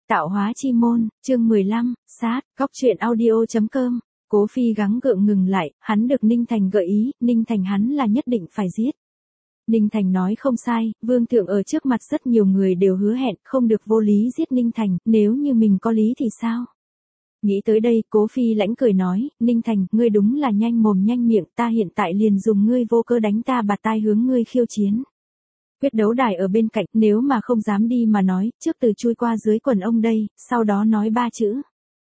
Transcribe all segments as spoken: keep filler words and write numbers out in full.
Tạo hóa chi môn, chương mười lăm, sát, góc truyện audio chấm com. Cố Phi gắng gượng ngừng lại, hắn được Ninh Thành gợi ý, Ninh Thành hắn là nhất định phải giết. Ninh Thành nói không sai, Vương Thượng ở trước mặt rất nhiều người đều hứa hẹn, không được vô lý giết Ninh Thành, nếu như mình có lý thì sao? Nghĩ tới đây, Cố Phi lãnh cười nói, Ninh Thành, ngươi đúng là nhanh mồm nhanh miệng, ta hiện tại liền dùng ngươi vô cớ đánh ta bạt tai hướng ngươi khiêu chiến. Quyết đấu đài ở bên cạnh, nếu mà không dám đi mà nói, trước từ chui qua dưới quần ông đây, sau đó nói ba chữ.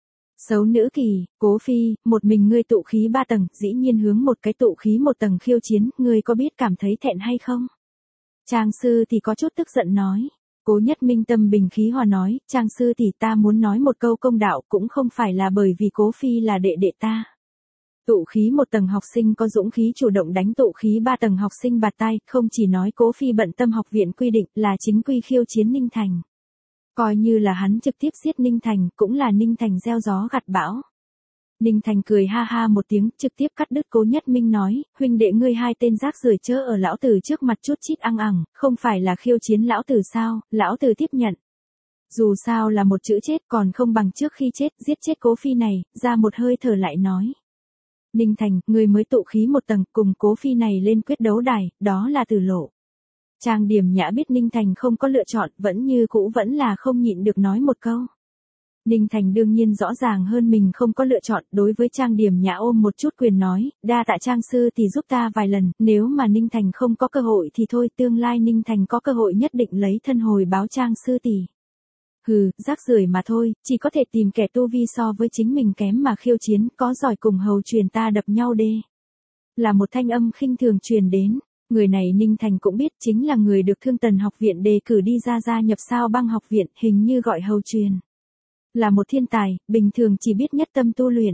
Xấu nữ kỳ, Cố Phi, một mình ngươi tụ khí ba tầng, dĩ nhiên hướng một cái tụ khí một tầng khiêu chiến, ngươi có biết cảm thấy thẹn hay không? Trang sư thì có chút tức giận nói. Cố Nhất Minh tâm bình khí hòa nói, Trang sư thì ta muốn nói một câu công đạo cũng không phải là bởi vì Cố Phi là đệ đệ ta. Tụ khí một tầng học sinh có dũng khí chủ động đánh tụ khí ba tầng học sinh bạt tai, không chỉ nói Cố Phi bận tâm học viện quy định là chính quy khiêu chiến Ninh Thành. Coi như là hắn trực tiếp giết Ninh Thành, cũng là Ninh Thành gieo gió gặt bão. Ninh Thành cười ha ha một tiếng, trực tiếp cắt đứt Cố Nhất Minh nói, huynh đệ ngươi hai tên rác rưởi chớ ở lão tử trước mặt chút chít ăn ẳng, không phải là khiêu chiến lão tử sao, lão tử tiếp nhận. Dù sao là một chữ chết còn không bằng trước khi chết, giết chết Cố Phi này, ra một hơi thở lại nói. Ninh Thành, ngươi mới tụ khí một tầng, cùng Cố Phi này lên quyết đấu đài, đó là tử lộ. Trang Điểm Nhã biết Ninh Thành không có lựa chọn, vẫn như cũ vẫn là không nhịn được nói một câu. Ninh Thành đương nhiên rõ ràng hơn mình không có lựa chọn, đối với Trang Điểm Nhã ôm một chút quyền nói, đa tạ Trang sư thì giúp ta vài lần, nếu mà Ninh Thành không có cơ hội thì thôi, tương lai Ninh Thành có cơ hội nhất định lấy thân hồi báo Trang sư tỷ. Hừ, rác rưởi mà thôi, chỉ có thể tìm kẻ tu vi so với chính mình kém mà khiêu chiến, có giỏi cùng hầu truyền ta đập nhau đê. Là một thanh âm khinh thường truyền đến. Người này Ninh Thành cũng biết chính là người được Thương Tần học viện đề cử đi ra gia nhập Sao Băng học viện, hình như gọi hầu truyền. Là một thiên tài, bình thường chỉ biết nhất tâm tu luyện.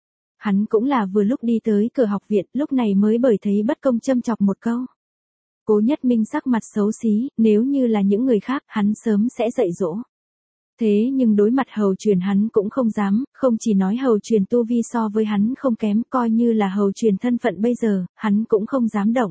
Hắn cũng là vừa lúc đi tới cửa học viện, lúc này mới bởi thấy bất công châm chọc một câu. Cố Nhất Minh sắc mặt xấu xí, nếu như là những người khác, hắn sớm sẽ dạy dỗ. Thế nhưng đối mặt hầu truyền hắn cũng không dám, không chỉ nói hầu truyền tu vi so với hắn không kém, coi như là hầu truyền thân phận bây giờ, hắn cũng không dám động.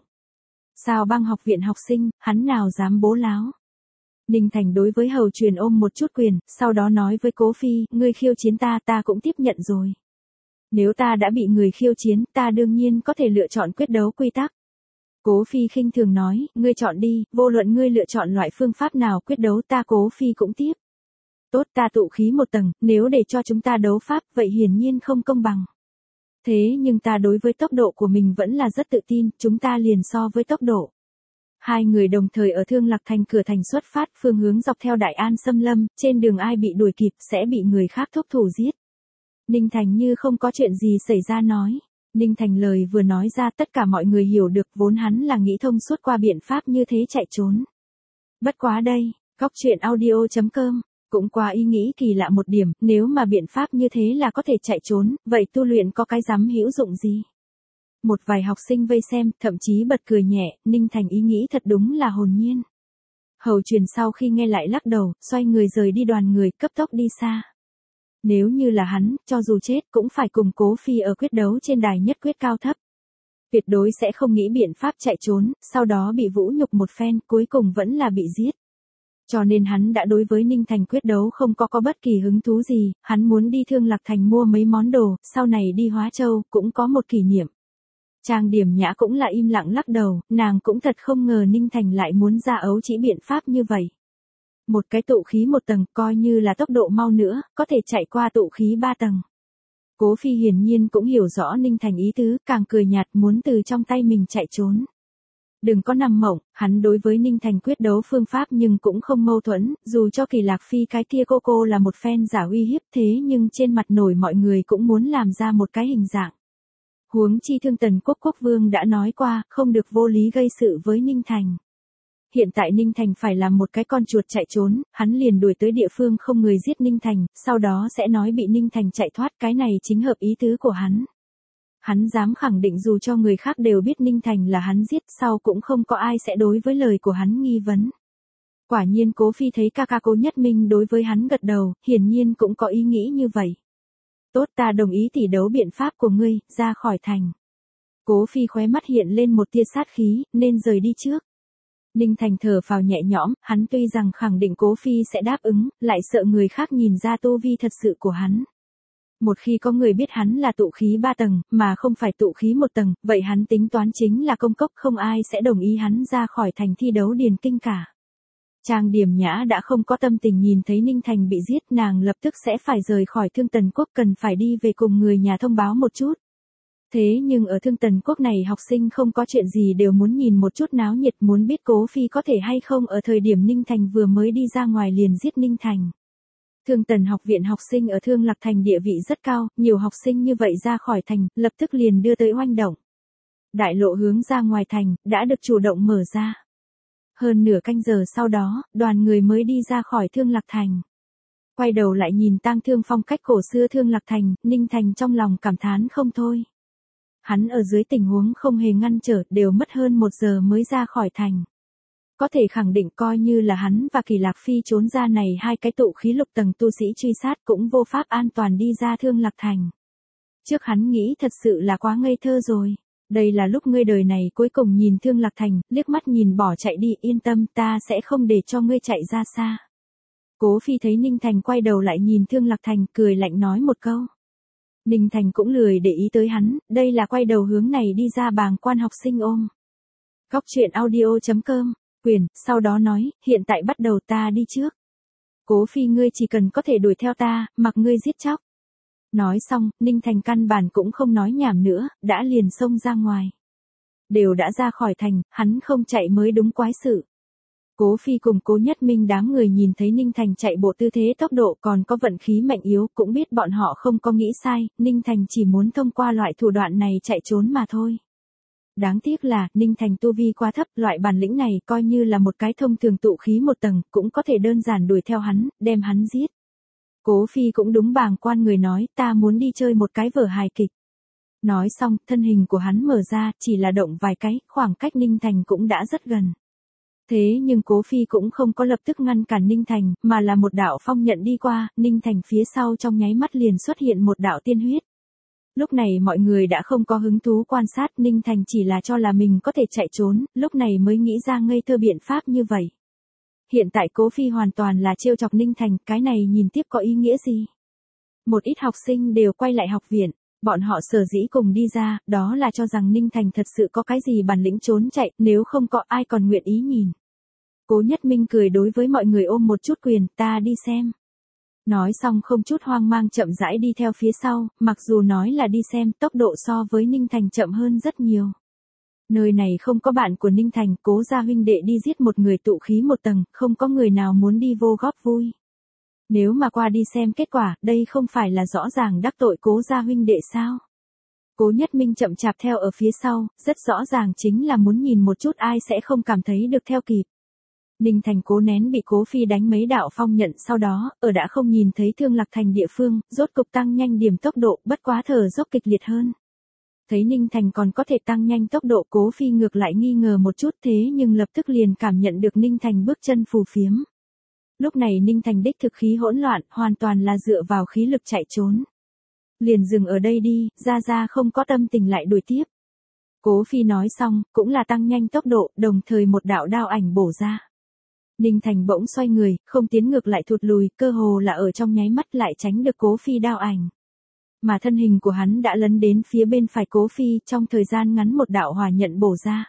Sao Băng học viện học sinh, hắn nào dám bố láo. Ninh Thành đối với hầu truyền ôm một chút quyền, sau đó nói với Cố Phi, ngươi khiêu chiến ta, ta cũng tiếp nhận rồi. Nếu ta đã bị người khiêu chiến, ta đương nhiên có thể lựa chọn quyết đấu quy tắc. Cố Phi khinh thường nói, ngươi chọn đi, vô luận ngươi lựa chọn loại phương pháp nào quyết đấu ta Cố Phi cũng tiếp. Tốt, ta tụ khí một tầng, nếu để cho chúng ta đấu pháp, vậy hiển nhiên không công bằng. Thế nhưng ta đối với tốc độ của mình vẫn là rất tự tin, chúng ta liền so với tốc độ. Hai người đồng thời ở Thương Lạc Thành cửa thành xuất phát, phương hướng dọc theo Đại An xâm lâm, trên đường ai bị đuổi kịp sẽ bị người khác thúc thủ giết. Ninh Thành như không có chuyện gì xảy ra nói. Ninh Thành lời vừa nói ra tất cả mọi người hiểu được, vốn hắn là nghĩ thông suốt qua biện pháp như thế chạy trốn. Bất quá đây, góc truyện audio chấm com. Cũng qua ý nghĩ kỳ lạ một điểm, nếu mà biện pháp như thế là có thể chạy trốn, vậy tu luyện có cái dám hữu dụng gì? Một vài học sinh vây xem, thậm chí bật cười nhẹ, Ninh Thành ý nghĩ thật đúng là hồn nhiên. Hầu truyền sau khi nghe lại lắc đầu, xoay người rời đi đoàn người, cấp tốc đi xa. Nếu như là hắn, cho dù chết cũng phải cùng Cố Phi ở quyết đấu trên đài nhất quyết cao thấp. Tuyệt đối sẽ không nghĩ biện pháp chạy trốn, sau đó bị vũ nhục một phen, cuối cùng vẫn là bị giết. Cho nên hắn đã đối với Ninh Thành quyết đấu không có có bất kỳ hứng thú gì, hắn muốn đi Thương Lạc Thành mua mấy món đồ, sau này đi Hóa Châu, cũng có một kỷ niệm. Trang Điểm Nhã cũng là im lặng lắc đầu, nàng cũng thật không ngờ Ninh Thành lại muốn ra ấu chỉ biện pháp như vậy. Một cái tụ khí một tầng, coi như là tốc độ mau nữa, có thể chạy qua tụ khí ba tầng. Cố Phi hiển nhiên cũng hiểu rõ Ninh Thành ý tứ, càng cười nhạt muốn từ trong tay mình chạy trốn. Đừng có nằm mộng, hắn đối với Ninh Thành quyết đấu phương pháp nhưng cũng không mâu thuẫn, dù cho Kỳ Lạc Phi cái kia cô cô là một phen giả uy hiếp thế nhưng trên mặt nổi mọi người cũng muốn làm ra một cái hình dạng. Huống chi Thương Tần Quốc quốc vương đã nói qua, không được vô lý gây sự với Ninh Thành. Hiện tại Ninh Thành phải làm một cái con chuột chạy trốn, hắn liền đuổi tới địa phương không người giết Ninh Thành, sau đó sẽ nói bị Ninh Thành chạy thoát, cái này chính hợp ý tứ của hắn. Hắn dám khẳng định dù cho người khác đều biết Ninh Thành là hắn giết, sau cũng không có ai sẽ đối với lời của hắn nghi vấn. Quả nhiên Cố Phi thấy ca ca Cố Nhất Minh đối với hắn gật đầu, hiển nhiên cũng có ý nghĩ như vậy. Tốt, ta đồng ý tỷ đấu biện pháp của ngươi, ra khỏi thành. Cố Phi khóe mắt hiện lên một tia sát khí, nên rời đi trước. Ninh Thành thở phào nhẹ nhõm, hắn tuy rằng khẳng định Cố Phi sẽ đáp ứng, lại sợ người khác nhìn ra tu vi thật sự của hắn. Một khi có người biết hắn là tụ khí ba tầng, mà không phải tụ khí một tầng, vậy hắn tính toán chính là công cốc, không ai sẽ đồng ý hắn ra khỏi thành thi đấu điền kinh cả. Trang Điểm Nhã đã không có tâm tình nhìn thấy Ninh Thành bị giết, nàng lập tức sẽ phải rời khỏi Thương Tần Quốc, cần phải đi về cùng người nhà thông báo một chút. Thế nhưng ở Thương Tần Quốc này học sinh không có chuyện gì đều muốn nhìn một chút náo nhiệt, muốn biết Cố Phi có thể hay không ở thời điểm Ninh Thành vừa mới đi ra ngoài liền giết Ninh Thành. Thương Tần học viện học sinh ở Thương Lạc Thành địa vị rất cao, nhiều học sinh như vậy ra khỏi thành, lập tức liền đưa tới oanh động. Đại lộ hướng ra ngoài thành, đã được chủ động mở ra. Hơn nửa canh giờ sau đó, đoàn người mới đi ra khỏi Thương Lạc Thành. Quay đầu lại nhìn tang thương phong cách cổ xưa Thương Lạc Thành, Ninh Thành trong lòng cảm thán không thôi. Hắn ở dưới tình huống không hề ngăn trở, đều mất hơn một giờ mới ra khỏi thành. Có thể khẳng định coi như là hắn và Kỳ Lạc Phi trốn ra này hai cái tụ khí lục tầng tu sĩ truy sát cũng vô pháp an toàn đi ra Thương Lạc Thành. Trước hắn nghĩ thật sự là quá ngây thơ rồi. Đây là lúc ngươi đời này cuối cùng nhìn Thương Lạc Thành, liếc mắt nhìn bỏ chạy đi, yên tâm, ta sẽ không để cho ngươi chạy ra xa. Cố Phi thấy Ninh Thành quay đầu lại nhìn Thương Lạc Thành, cười lạnh nói một câu. Ninh Thành cũng lười để ý tới hắn, đây là quay đầu hướng này đi ra bàng quan học sinh ôm. Góc truyện audio chấm com, quyền, sau đó nói, hiện tại bắt đầu ta đi trước. Cố Phi ngươi chỉ cần có thể đuổi theo ta, mặc ngươi giết chóc. Nói xong, Ninh Thành căn bản cũng không nói nhảm nữa, đã liền xông ra ngoài. Đều đã ra khỏi thành, hắn không chạy mới đúng quái sự. Cố Phi cùng Cố Nhất Minh đám người nhìn thấy Ninh Thành chạy bộ tư thế tốc độ còn có vận khí mạnh yếu, cũng biết bọn họ không có nghĩ sai, Ninh Thành chỉ muốn thông qua loại thủ đoạn này chạy trốn mà thôi. Đáng tiếc là, Ninh Thành tu vi quá thấp, loại bản lĩnh này coi như là một cái thông thường tụ khí một tầng, cũng có thể đơn giản đuổi theo hắn, đem hắn giết. Cố Phi cũng đúng bàng quan người nói, ta muốn đi chơi một cái vở hài kịch. Nói xong, thân hình của hắn mở ra, chỉ là động vài cái, khoảng cách Ninh Thành cũng đã rất gần. Thế nhưng Cố Phi cũng không có lập tức ngăn cản Ninh Thành, mà là một đạo phong nhận đi qua, Ninh Thành phía sau trong nháy mắt liền xuất hiện một đạo tiên huyết. Lúc này mọi người đã không có hứng thú quan sát, Ninh Thành chỉ là cho là mình có thể chạy trốn, lúc này mới nghĩ ra ngây thơ biện pháp như vậy. Hiện tại Cố Phi hoàn toàn là trêu chọc Ninh Thành, cái này nhìn tiếp có ý nghĩa gì? Một ít học sinh đều quay lại học viện, bọn họ sở dĩ cùng đi ra, đó là cho rằng Ninh Thành thật sự có cái gì bản lĩnh trốn chạy, nếu không có ai còn nguyện ý nhìn. Cố Nhất Minh cười đối với mọi người ôm một chút quyền, ta đi xem. Nói xong không chút hoang mang chậm rãi đi theo phía sau, mặc dù nói là đi xem, tốc độ so với Ninh Thành chậm hơn rất nhiều. Nơi này không có bạn của Ninh Thành, Cố gia huynh đệ đi giết một người tụ khí một tầng, không có người nào muốn đi vô góp vui. Nếu mà qua đi xem kết quả, đây không phải là rõ ràng đắc tội Cố gia huynh đệ sao? Cố Nhất Minh chậm chạp theo ở phía sau, rất rõ ràng chính là muốn nhìn một chút ai sẽ không cảm thấy được theo kịp. Ninh Thành cố nén bị Cố Phi đánh mấy đạo phong nhận, sau đó, ở đã không nhìn thấy Thương Lạc Thành địa phương, rốt cục tăng nhanh điểm tốc độ, bất quá thở dốc kịch liệt hơn. Thấy Ninh Thành còn có thể tăng nhanh tốc độ, Cố Phi ngược lại nghi ngờ một chút, thế nhưng lập tức liền cảm nhận được Ninh Thành bước chân phù phiếm. Lúc này Ninh Thành đích thực khí hỗn loạn, hoàn toàn là dựa vào khí lực chạy trốn. Liền dừng ở đây đi, ra ra không có tâm tình lại đuổi tiếp. Cố Phi nói xong, cũng là tăng nhanh tốc độ, đồng thời một đạo đao ảnh bổ ra. Ninh Thành bỗng xoay người, không tiến ngược lại thụt lùi, cơ hồ là ở trong nháy mắt lại tránh được Cố Phi đao ảnh. Mà thân hình của hắn đã lấn đến phía bên phải Cố Phi, trong thời gian ngắn một đạo hỏa nhận bổ ra.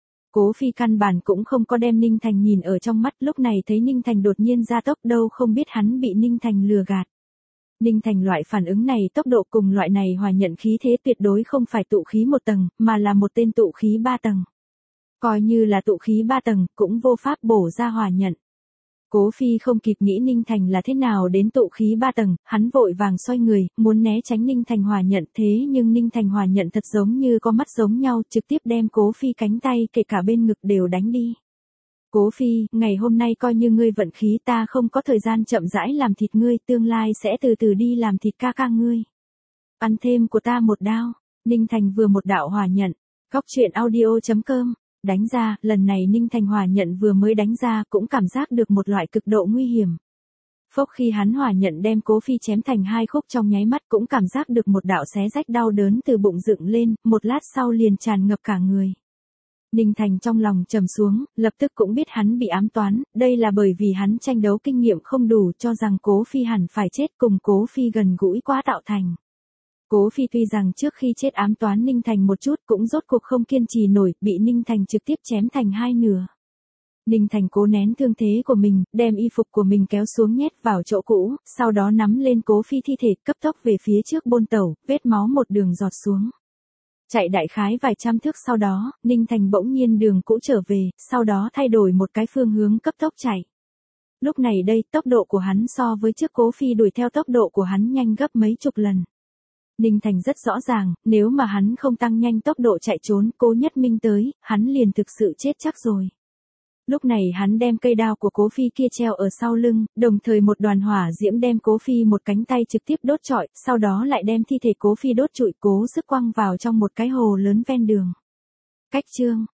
Cố Phi căn bản cũng không có đem Ninh Thành nhìn ở trong mắt, lúc này thấy Ninh Thành đột nhiên ra tốc, đâu không biết hắn bị Ninh Thành lừa gạt. Ninh Thành loại phản ứng này tốc độ cùng loại này hòa nhận khí thế tuyệt đối không phải tụ khí một tầng, mà là một tên tụ khí ba tầng. Coi như là tụ khí ba tầng, cũng vô pháp bổ ra hòa nhận. Cố Phi không kịp nghĩ Ninh Thành là thế nào đến tụ khí ba tầng, hắn vội vàng xoay người, muốn né tránh Ninh Thành hòa nhận, thế nhưng Ninh Thành hòa nhận thật giống như có mắt giống nhau, trực tiếp đem Cố Phi cánh tay kể cả bên ngực đều đánh đi. Cố Phi, ngày hôm nay coi như ngươi vận khí, ta không có thời gian chậm rãi làm thịt ngươi, tương lai sẽ từ từ đi làm thịt ca ca ngươi. Ăn thêm của ta một đao. Ninh Thành vừa một đạo hòa nhận. Góc truyện audio chấm com. Đánh ra, lần này Ninh Thành hòa nhận vừa mới đánh ra cũng cảm giác được một loại cực độ nguy hiểm. Phốc khi hắn hòa nhận đem Cố Phi chém thành hai khúc, trong nháy mắt cũng cảm giác được một đạo xé rách đau đớn từ bụng dựng lên, một lát sau liền tràn ngập cả người. Ninh Thành trong lòng trầm xuống, lập tức cũng biết hắn bị ám toán, đây là bởi vì hắn tranh đấu kinh nghiệm không đủ cho rằng Cố Phi hẳn phải chết cùng Cố Phi gần gũi quá tạo thành. Cố Phi tuy rằng trước khi chết ám toán Ninh Thành một chút cũng rốt cuộc không kiên trì nổi, bị Ninh Thành trực tiếp chém thành hai nửa. Ninh Thành cố nén thương thế của mình, đem y phục của mình kéo xuống nhét vào chỗ cũ, sau đó nắm lên Cố Phi thi thể cấp tốc về phía trước bôn tẩu, vết máu một đường giọt xuống. Chạy đại khái vài trăm thước sau đó, Ninh Thành bỗng nhiên đường cũ trở về, sau đó thay đổi một cái phương hướng cấp tốc chạy. Lúc này đây, tốc độ của hắn so với trước Cố Phi đuổi theo tốc độ của hắn nhanh gấp mấy chục lần. Ninh Thành rất rõ ràng, nếu mà hắn không tăng nhanh tốc độ chạy trốn, Cố Nhất Minh tới, hắn liền thực sự chết chắc rồi. Lúc này hắn đem cây đao của Cố Phi kia treo ở sau lưng, đồng thời một đoàn hỏa diễm đem Cố Phi một cánh tay trực tiếp đốt trọi, sau đó lại đem thi thể Cố Phi đốt trụi cố sức quăng vào trong một cái hồ lớn ven đường. Cách chương